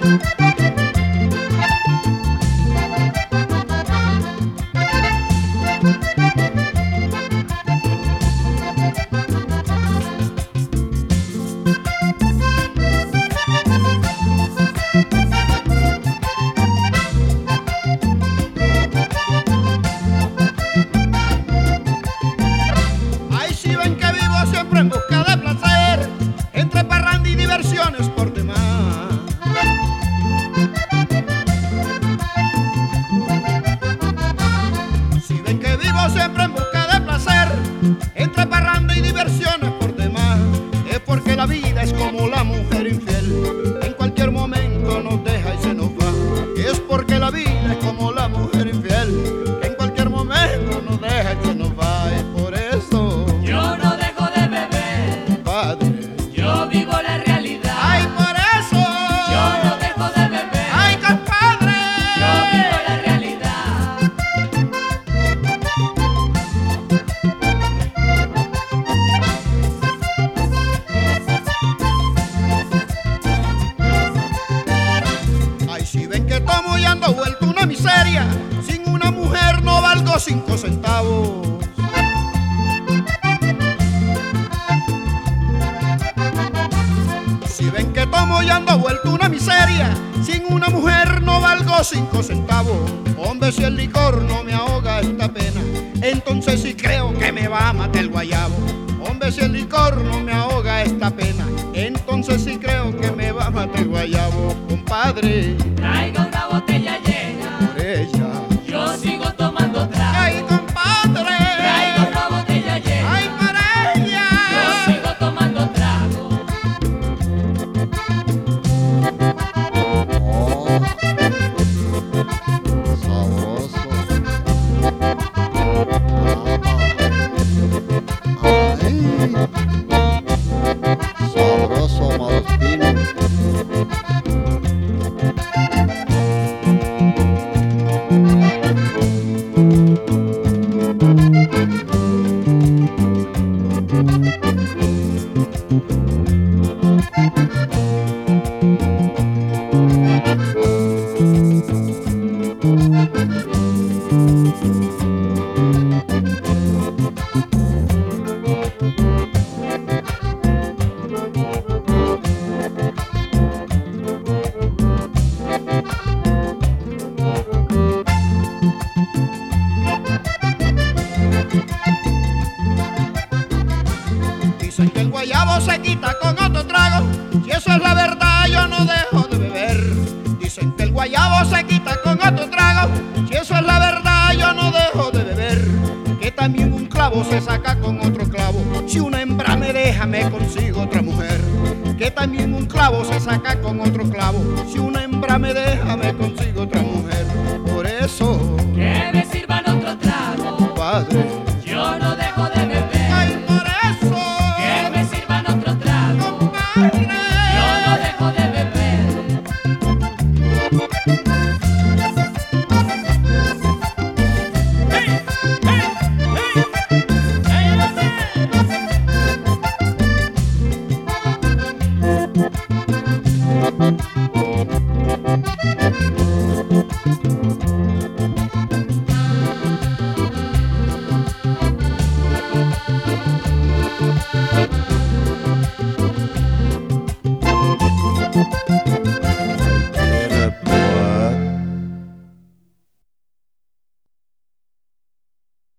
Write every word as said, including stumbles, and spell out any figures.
Ay, si ven que vivo siempre en busca de placer, entre parranda y diversiones por demás. Si ven que vivo siempre en busca de placer, entre parranda y diversiones por demás, es porque la vida es como la mujer infiel, en cualquier momento nos deja y se nos va. Es porque la vida es como la mujer infiel, en cualquier momento nos deja y se nos va. Es por eso Yo no dejo de beber, padre, yo vivo la realidad. ay, por eso Yo no dejo de beber, ay, compadre, yo vivo la realidad. ay, si ven que tomo y ando vuelto una miseria, sin una mujer no valgo cinco centavos. Si ven que tomo y ando vuelto una miseria, sin una mujer no valgo cinco centavos. Hombre, si el licor no me ahoga esta pena, entonces sí creo que me va a matar el guayabo. Hombre, si el licor no me ahoga esta pena, entonces sí creo que me va a matar el guayabo. Compadre, Traiga una botella llena, por ella. yo sigo tomando trago. Ay, compadre, Traiga una botella llena, ay, por ella. yo sigo tomando trago. Sabroso. Ay, sabroso Malespino. Dicen que el guayabo se quita con otro trago, si eso es la verdad yo no dejo de beber. Dicen que el guayabo se quita con otro trago, si eso es la verdad yo no dejo de beber. Que también un clavo se saca con otro clavo, si una hembra me deja me consigo otra mujer. Que también un clavo se saca con otro clavo, si una hembra me deja me consigo